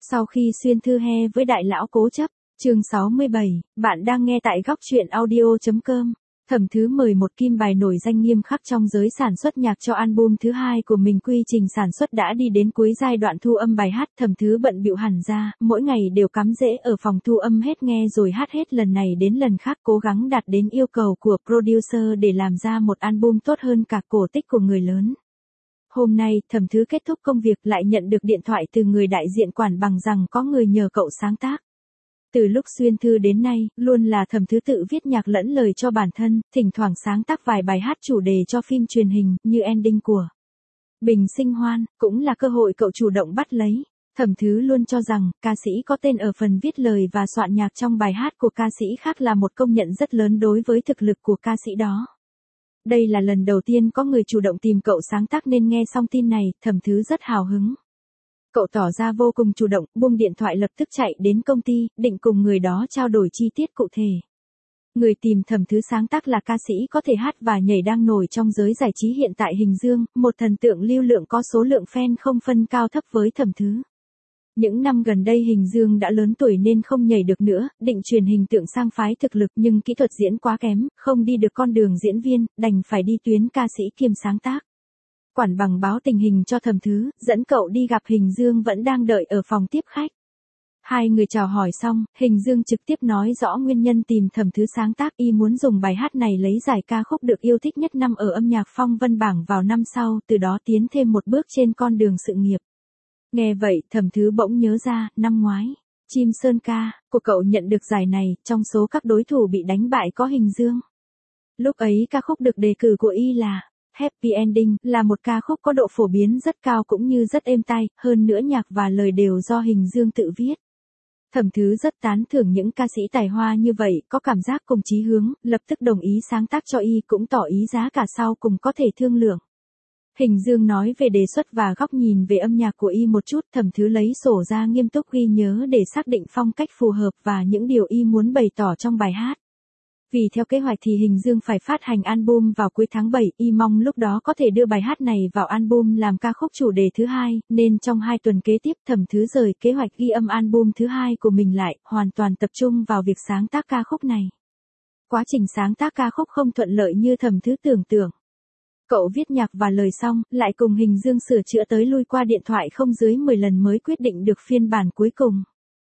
Sau khi xuyên thư he với đại lão cố chấp, chương 67, bạn đang nghe tại góc truyện audio.com. Thẩm Thứ mời một kim bài nổi danh nghiêm khắc trong giới sản xuất nhạc cho album thứ hai của mình. Quy trình sản xuất đã đi đến cuối giai đoạn thu âm bài hát. Thẩm Thứ bận bịu hẳn ra, mỗi ngày đều cắm rễ ở phòng thu âm hết nghe rồi hát hết lần này đến lần khác, cố gắng đạt đến yêu cầu của producer để làm ra một album tốt hơn cả cổ tích của người lớn. Hôm nay, Thẩm Thứ kết thúc công việc lại nhận được điện thoại từ người đại diện quản bằng rằng có người nhờ cậu sáng tác. Từ lúc xuyên thư đến nay, luôn là Thẩm Thứ tự viết nhạc lẫn lời cho bản thân, thỉnh thoảng sáng tác vài bài hát chủ đề cho phim truyền hình, như ending của Bình Sinh Hoan, cũng là cơ hội cậu chủ động bắt lấy. Thẩm Thứ luôn cho rằng, ca sĩ có tên ở phần viết lời và soạn nhạc trong bài hát của ca sĩ khác là một công nhận rất lớn đối với thực lực của ca sĩ đó. Đây là lần đầu tiên có người chủ động tìm cậu sáng tác nên nghe xong tin này, Thẩm Thứ rất hào hứng. Cậu tỏ ra vô cùng chủ động, buông điện thoại lập tức chạy đến công ty, định cùng người đó trao đổi chi tiết cụ thể. Người tìm Thẩm Thứ sáng tác là ca sĩ có thể hát và nhảy đang nổi trong giới giải trí hiện tại Hình Dương, một thần tượng lưu lượng có số lượng fan không phân cao thấp với Thẩm Thứ. Những năm gần đây Hình Dương đã lớn tuổi nên không nhảy được nữa, định truyền hình tượng sang phái thực lực nhưng kỹ thuật diễn quá kém, không đi được con đường diễn viên, đành phải đi tuyến ca sĩ kiêm sáng tác. Quản bằng báo tình hình cho Thẩm Thứ, dẫn cậu đi gặp Hình Dương vẫn đang đợi ở phòng tiếp khách. Hai người chào hỏi xong, Hình Dương trực tiếp nói rõ nguyên nhân tìm Thẩm Thứ sáng tác, y muốn dùng bài hát này lấy giải ca khúc được yêu thích nhất năm ở âm nhạc phong vân bảng vào năm sau, từ đó tiến thêm một bước trên con đường sự nghiệp. Nghe vậy, Thẩm Thứ bỗng nhớ ra, năm ngoái, Chim Sơn ca của cậu nhận được giải này, trong số các đối thủ bị đánh bại có Hình Dương. Lúc ấy ca khúc được đề cử của y là Happy Ending, là một ca khúc có độ phổ biến rất cao cũng như rất êm tai, hơn nữa nhạc và lời đều do Hình Dương tự viết. Thẩm Thứ rất tán thưởng những ca sĩ tài hoa như vậy, có cảm giác cùng chí hướng, lập tức đồng ý sáng tác cho y, cũng tỏ ý giá cả sau cùng có thể thương lượng. Hình Dương nói về đề xuất và góc nhìn về âm nhạc của y một chút, Thẩm Thứ lấy sổ ra nghiêm túc ghi nhớ để xác định phong cách phù hợp và những điều y muốn bày tỏ trong bài hát. Vì theo kế hoạch thì Hình Dương phải phát hành album vào cuối tháng 7, y mong lúc đó có thể đưa bài hát này vào album làm ca khúc chủ đề thứ hai, nên trong 2 tuần kế tiếp Thẩm Thứ rời kế hoạch ghi âm album thứ hai của mình lại, hoàn toàn tập trung vào việc sáng tác ca khúc này. Quá trình sáng tác ca khúc không thuận lợi như Thẩm Thứ tưởng tượng. Cậu viết nhạc và lời xong, lại cùng Hình Dương sửa chữa tới lui qua điện thoại không dưới 10 lần mới quyết định được phiên bản cuối cùng.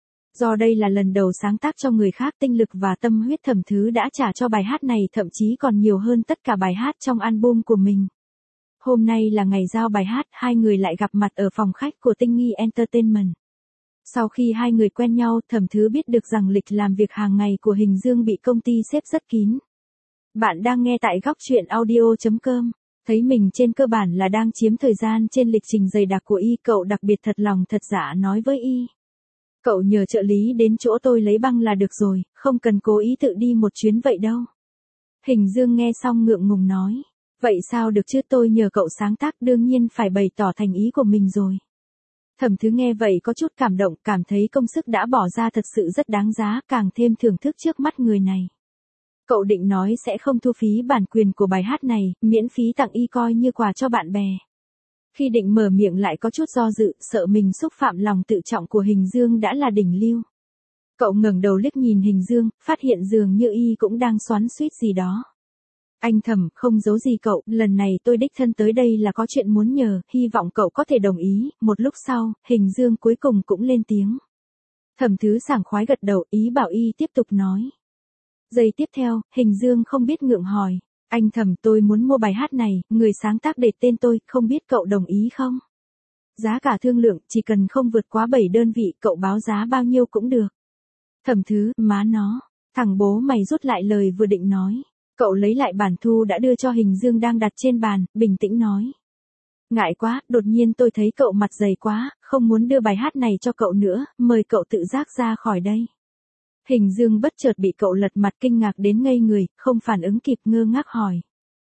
Do đây là lần đầu sáng tác cho người khác, tinh lực và tâm huyết Thẩm Thứ đã trả cho bài hát này thậm chí còn nhiều hơn tất cả bài hát trong album của mình. Hôm nay là ngày giao bài hát, hai người lại gặp mặt ở phòng khách của Tinh Nghi Entertainment. Sau khi hai người quen nhau, Thẩm Thứ biết được rằng lịch làm việc hàng ngày của Hình Dương bị công ty xếp rất kín. Bạn đang nghe tại góc truyện audio.com. Thấy mình trên cơ bản là đang chiếm thời gian trên lịch trình dày đặc của y, cậu đặc biệt thật lòng thật dạ nói với y. Cậu nhờ trợ lý đến chỗ tôi lấy băng là được rồi, không cần cố ý tự đi một chuyến vậy đâu. Hình Dương nghe xong ngượng ngùng nói. Vậy sao được chứ, tôi nhờ cậu sáng tác đương nhiên phải bày tỏ thành ý của mình rồi. Thẩm Thứ nghe vậy có chút cảm động, cảm thấy công sức đã bỏ ra thật sự rất đáng giá, càng thêm thưởng thức trước mắt người này. Cậu định nói sẽ không thu phí bản quyền của bài hát này, miễn phí tặng y coi như quà cho bạn bè. Khi định mở miệng lại có chút do dự, sợ mình xúc phạm lòng tự trọng của Hình Dương đã là đỉnh lưu. Cậu ngẩng đầu liếc nhìn Hình Dương, phát hiện dường như y cũng đang xoắn xuýt gì đó. Anh Thẩm, không giấu gì cậu, lần này tôi đích thân tới đây là có chuyện muốn nhờ, hy vọng cậu có thể đồng ý. Một lúc sau, Hình Dương cuối cùng cũng lên tiếng. Thẩm Thứ sảng khoái gật đầu, ý bảo y tiếp tục nói. Giây tiếp theo, Hình Dương không biết ngượng hỏi. Anh Thẩm, tôi muốn mua bài hát này, người sáng tác để tên tôi, không biết cậu đồng ý không? Giá cả thương lượng, chỉ cần không vượt quá 7 đơn vị, cậu báo giá bao nhiêu cũng được. Thẩm Thứ, má nó, thằng bố mày rút lại lời vừa định nói. Cậu lấy lại bản thu đã đưa cho Hình Dương đang đặt trên bàn, bình tĩnh nói. Ngại quá, đột nhiên tôi thấy cậu mặt dày quá, không muốn đưa bài hát này cho cậu nữa, mời cậu tự giác ra khỏi đây. Hình Dương bất chợt bị cậu lật mặt kinh ngạc đến ngây người, không phản ứng kịp, ngơ ngác hỏi.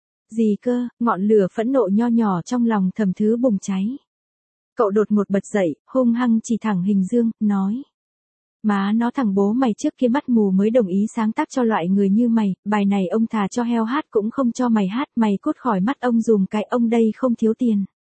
Gì cơ? Ngọn lửa phẫn nộ nho nhỏ trong lòng Thẩm Thứ bùng cháy. Cậu đột ngột bật dậy, hung hăng chỉ thẳng Hình Dương, nói. Má nó, thằng bố mày trước kia mắt mù mới đồng ý sáng tác cho loại người như mày, bài này ông thà cho heo hát cũng không cho mày hát, mày cút khỏi mắt ông dùm cái, ông đây không thiếu tiền.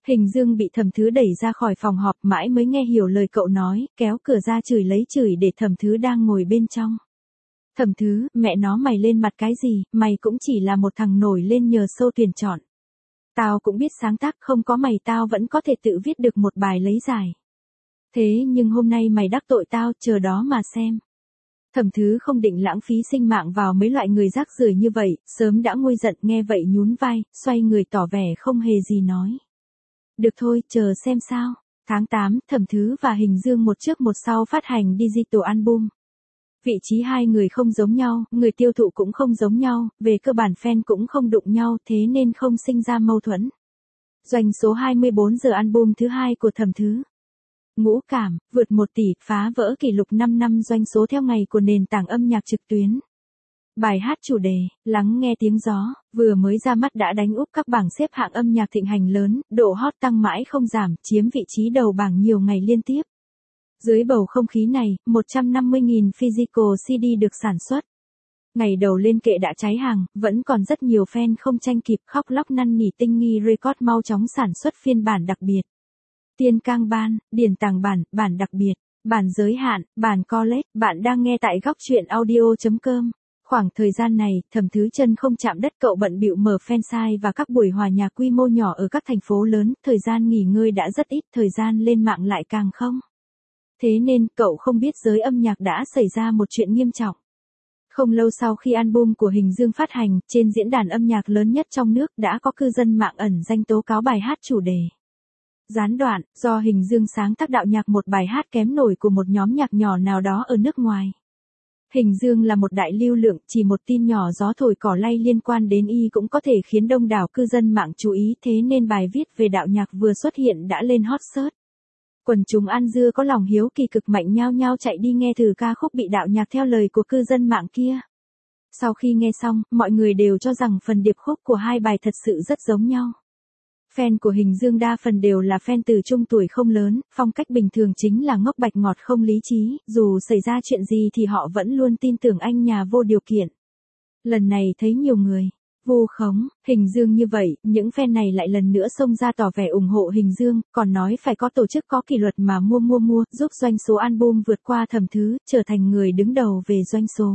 Hình Dương bị Thẩm Thứ đẩy ra khỏi phòng họp, mãi mới nghe hiểu lời cậu nói, kéo cửa ra chửi lấy chửi để Thẩm Thứ đang ngồi bên trong. Thẩm Thứ, mẹ nó mày lên mặt cái gì, mày cũng chỉ là một thằng nổi lên nhờ show tuyển chọn. Tao cũng biết sáng tác, không có mày tao vẫn có thể tự viết được một bài lấy giải. Thế nhưng hôm nay mày đắc tội tao, chờ đó mà xem. Thẩm Thứ không định lãng phí sinh mạng vào mấy loại người rác rưởi như vậy, sớm đã nguôi giận, nghe vậy nhún vai, xoay người tỏ vẻ không hề gì nói. Được thôi, chờ xem sao. Tháng 8, Thẩm Thứ và Hình Dương một trước một sau phát hành digital album. Vị trí hai người không giống nhau, người tiêu thụ cũng không giống nhau, về cơ bản fan cũng không đụng nhau, thế nên không sinh ra mâu thuẫn. Doanh số 24 giờ album thứ hai của Thẩm Thứ. Ngũ Cảm, vượt 1 tỷ, phá vỡ kỷ lục 5 năm doanh số theo ngày của nền tảng âm nhạc trực tuyến. Bài hát chủ đề, Lắng nghe tiếng gió, vừa mới ra mắt đã đánh úp các bảng xếp hạng âm nhạc thịnh hành lớn, độ hot tăng mãi không giảm, chiếm vị trí đầu bảng nhiều ngày liên tiếp. Dưới bầu không khí này, 150.000 physical CD được sản xuất. Ngày đầu lên kệ đã cháy hàng, vẫn còn rất nhiều fan không tranh kịp, khóc lóc năn nỉ Tinh Nghi Record mau chóng sản xuất phiên bản đặc biệt. Tiên Cang Ban, Điển Tàng bản, bản đặc biệt, bản giới hạn, bản collect, bạn đang nghe tại góc truyện audio.com. Khoảng thời gian này, Thẩm Thứ chân không chạm đất, cậu bận bịu mở fansite và các buổi hòa nhạc quy mô nhỏ ở các thành phố lớn, thời gian nghỉ ngơi đã rất ít, thời gian lên mạng lại càng không. Thế nên, cậu không biết giới âm nhạc đã xảy ra một chuyện nghiêm trọng. Không lâu sau khi album của Hình Dương phát hành, trên diễn đàn âm nhạc lớn nhất trong nước đã có cư dân mạng ẩn danh tố cáo bài hát chủ đề. Gián đoạn, do Hình Dương sáng tác đạo nhạc một bài hát kém nổi của một nhóm nhạc nhỏ nào đó ở nước ngoài. Hình Dương là một đại lưu lượng, chỉ một tin nhỏ gió thổi cỏ lay liên quan đến y cũng có thể khiến đông đảo cư dân mạng chú ý, thế nên bài viết về đạo nhạc vừa xuất hiện đã lên hot search. Quần chúng ăn dưa có lòng hiếu kỳ cực mạnh nhao nhao chạy đi nghe thử ca khúc bị đạo nhạc theo lời của cư dân mạng kia. Sau khi nghe xong, mọi người đều cho rằng phần điệp khúc của hai bài thật sự rất giống nhau. Fan của Hình Dương đa phần đều là fan từ trung tuổi không lớn, phong cách bình thường chính là ngốc bạch ngọt không lý trí, dù xảy ra chuyện gì thì họ vẫn luôn tin tưởng anh nhà vô điều kiện. Lần này thấy nhiều người vu khống Hình Dương như vậy, những fan này lại lần nữa xông ra tỏ vẻ ủng hộ Hình Dương, còn nói phải có tổ chức có kỷ luật mà mua, giúp doanh số album vượt qua Thẩm Thứ, trở thành người đứng đầu về doanh số.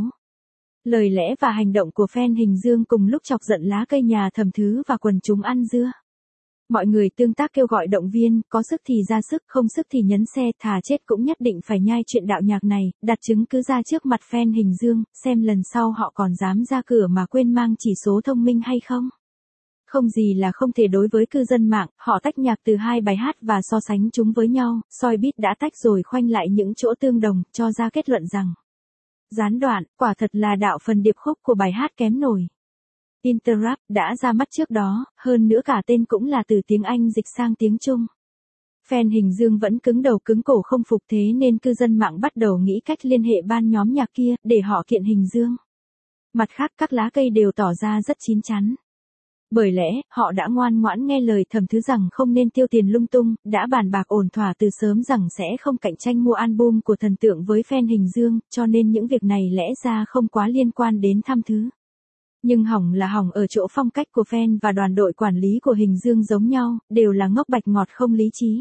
Lời lẽ và hành động của fan Hình Dương cùng lúc chọc giận lá cây nhà Thẩm Thứ và quần chúng ăn dưa. Mọi người tương tác kêu gọi động viên, có sức thì ra sức, không sức thì nhấn xe, thà chết cũng nhất định phải nhai chuyện đạo nhạc này, đặt chứng cứ ra trước mặt fan Hình Dương, xem lần sau họ còn dám ra cửa mà quên mang chỉ số thông minh hay không. Không gì là không thể đối với cư dân mạng, họ tách nhạc từ hai bài hát và so sánh chúng với nhau, soi beat đã tách rồi khoanh lại những chỗ tương đồng, cho ra kết luận rằng. Gián đoạn, quả thật là đạo phần điệp khúc của bài hát kém nổi. Interrupt đã ra mắt trước đó, hơn nữa cả tên cũng là từ tiếng Anh dịch sang tiếng Trung. Fan Hình Dương vẫn cứng đầu cứng cổ không phục, thế nên cư dân mạng bắt đầu nghĩ cách liên hệ ban nhóm nhạc kia, để họ kiện Hình Dương. Mặt khác các lá cây đều tỏ ra rất chín chắn. Bởi lẽ, họ đã ngoan ngoãn nghe lời Thẩm Thứ rằng không nên tiêu tiền lung tung, đã bàn bạc ổn thỏa từ sớm rằng sẽ không cạnh tranh mua album của thần tượng với fan Hình Dương, cho nên những việc này lẽ ra không quá liên quan đến Thẩm Thứ. Nhưng hỏng là hỏng ở chỗ phong cách của fan và đoàn đội quản lý của Hình Dương giống nhau, đều là ngốc bạch ngọt không lý trí.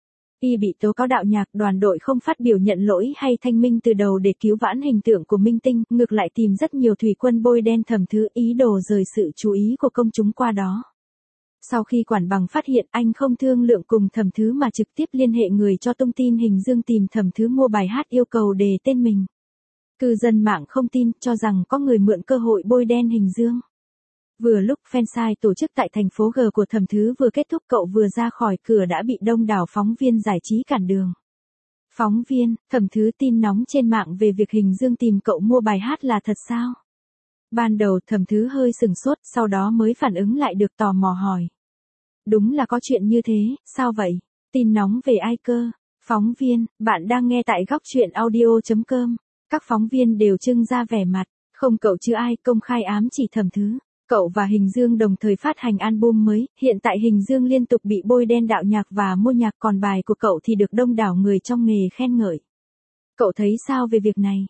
Y bị tố cáo đạo nhạc, đoàn đội không phát biểu nhận lỗi hay thanh minh từ đầu để cứu vãn hình tượng của minh tinh, ngược lại tìm rất nhiều thủy quân bôi đen Thẩm Thứ, ý đồ rời sự chú ý của công chúng qua đó. Sau khi quản bằng phát hiện anh không thương lượng cùng Thẩm Thứ mà trực tiếp liên hệ người cho tung tin Hình Dương tìm Thẩm Thứ mua bài hát yêu cầu đề tên mình. Cư dân mạng không tin, cho rằng có người mượn cơ hội bôi đen Hình Dương. Vừa lúc fansite tổ chức tại thành phố G của Thẩm Thứ vừa kết thúc, cậu vừa ra khỏi cửa đã bị đông đảo phóng viên giải trí cản đường. Phóng viên, Thẩm Thứ tin nóng trên mạng về việc Hình Dương tìm cậu mua bài hát là thật sao? Ban đầu Thẩm Thứ hơi sừng sốt, sau đó mới phản ứng lại được, tò mò hỏi. Đúng là có chuyện như thế, sao vậy? Tin nóng về ai cơ? Phóng viên, bạn đang nghe tại góc truyện audio.com. Các phóng viên đều trưng ra vẻ mặt, không cậu chứ ai, công khai ám chỉ Thẩm Thứ. Cậu và Hình Dương đồng thời phát hành album mới, hiện tại Hình Dương liên tục bị bôi đen đạo nhạc và mua nhạc, còn bài của cậu thì được đông đảo người trong nghề khen ngợi. Cậu thấy sao về việc này?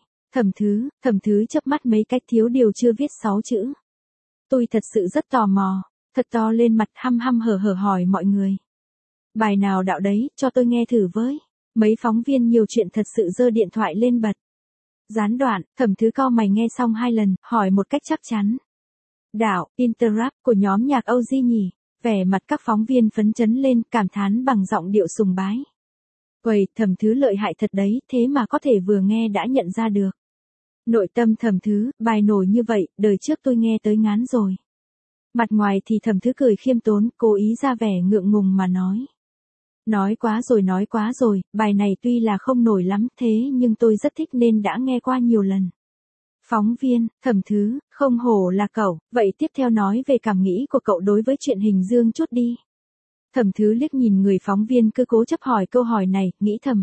Thẩm Thứ chớp mắt mấy cách, thiếu điều chưa viết 6 chữ. Tôi thật sự rất tò mò, thật to lên mặt, hăm hăm hở hở hỏi mọi người. Bài nào đạo đấy, cho tôi nghe thử với. Mấy phóng viên nhiều chuyện thật sự giơ điện thoại lên bật. Gián đoạn, Thẩm Thứ cau mày nghe xong 2 lần, hỏi một cách chắc chắn. Đạo, Interrupt của nhóm nhạc Âu Di nhỉ? Vẻ mặt các phóng viên phấn chấn lên, cảm thán bằng giọng điệu sùng bái. Uầy, Thẩm Thứ lợi hại thật đấy, thế mà có thể vừa nghe đã nhận ra được. Nội tâm Thẩm Thứ, bài nổi như vậy, đời trước tôi nghe tới ngán rồi. Mặt ngoài thì Thẩm Thứ cười khiêm tốn, cố ý ra vẻ ngượng ngùng mà nói. Nói quá rồi, bài này tuy là không nổi lắm thế nhưng tôi rất thích nên đã nghe qua nhiều lần. Phóng viên, Thẩm Thứ, không hổ là cậu, vậy tiếp theo nói về cảm nghĩ của cậu đối với chuyện Hình Dương chút đi. Thẩm Thứ liếc nhìn người phóng viên cứ cố chấp hỏi câu hỏi này, nghĩ thầm,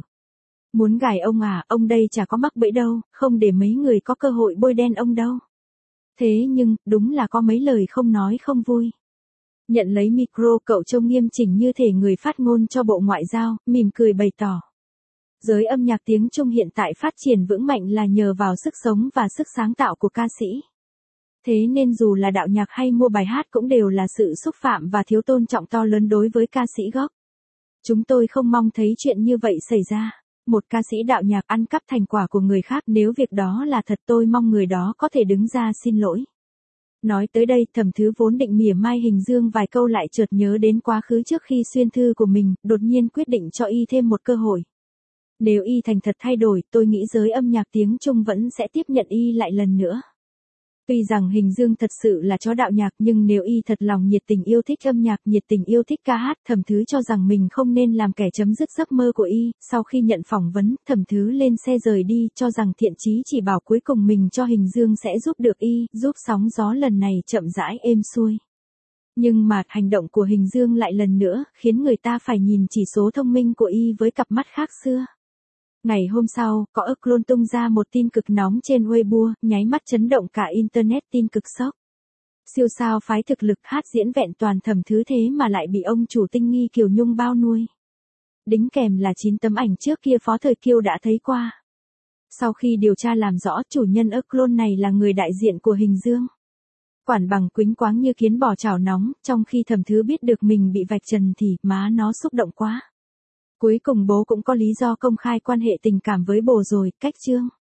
muốn gài ông à, ông đây chả có mắc bẫy đâu, không để mấy người có cơ hội bôi đen ông đâu. Thế nhưng, đúng là có mấy lời không nói không vui. Nhận lấy micro cậu trông nghiêm chỉnh như thể người phát ngôn cho Bộ Ngoại giao, mỉm cười bày tỏ. Giới âm nhạc tiếng Trung hiện tại phát triển vững mạnh là nhờ vào sức sống và sức sáng tạo của ca sĩ. Thế nên dù là đạo nhạc hay mua bài hát cũng đều là sự xúc phạm và thiếu tôn trọng to lớn đối với ca sĩ gốc. Chúng tôi không mong thấy chuyện như vậy xảy ra. Một ca sĩ đạo nhạc ăn cắp thành quả của người khác, nếu việc đó là thật tôi mong người đó có thể đứng ra xin lỗi. Nói tới đây, Thẩm Thứ vốn định mỉa mai Hình Dương vài câu lại chợt nhớ đến quá khứ trước khi xuyên thư của mình, đột nhiên quyết định cho y thêm một cơ hội. Nếu y thành thật thay đổi, tôi nghĩ giới âm nhạc tiếng Trung vẫn sẽ tiếp nhận y lại lần nữa. Tuy rằng Hình Dương thật sự là chó đạo nhạc nhưng nếu y thật lòng nhiệt tình yêu thích âm nhạc, nhiệt tình yêu thích ca hát, Thẩm Thứ cho rằng mình không nên làm kẻ chấm dứt giấc mơ của y. Sau khi nhận phỏng vấn, Thẩm Thứ lên xe rời đi, cho rằng thiện chí chỉ bảo cuối cùng mình cho Hình Dương sẽ giúp được y, giúp sóng gió lần này chậm rãi êm xuôi. Nhưng mà hành động của Hình Dương lại lần nữa khiến người ta phải nhìn chỉ số thông minh của y với cặp mắt khác xưa. Ngày hôm sau, có Clone tung ra một tin cực nóng trên Weibo, nháy mắt chấn động cả Internet, tin cực sốc. Siêu sao phái thực lực hát diễn vẹn toàn Thẩm Thứ thế mà lại bị ông chủ tinh nghi Kiều Nhung bao nuôi. Đính kèm là 9 tấm ảnh trước kia Phó Thời Kiêu đã thấy qua. Sau khi điều tra làm rõ, chủ nhân Clone này là người đại diện của Hình Dương. Quản bằng quýnh quáng như kiến bò chảo nóng, trong khi Thẩm Thứ biết được mình bị vạch trần thì má nó xúc động quá. Cuối cùng bố cũng có lý do công khai quan hệ tình cảm với bồ rồi, cách chương.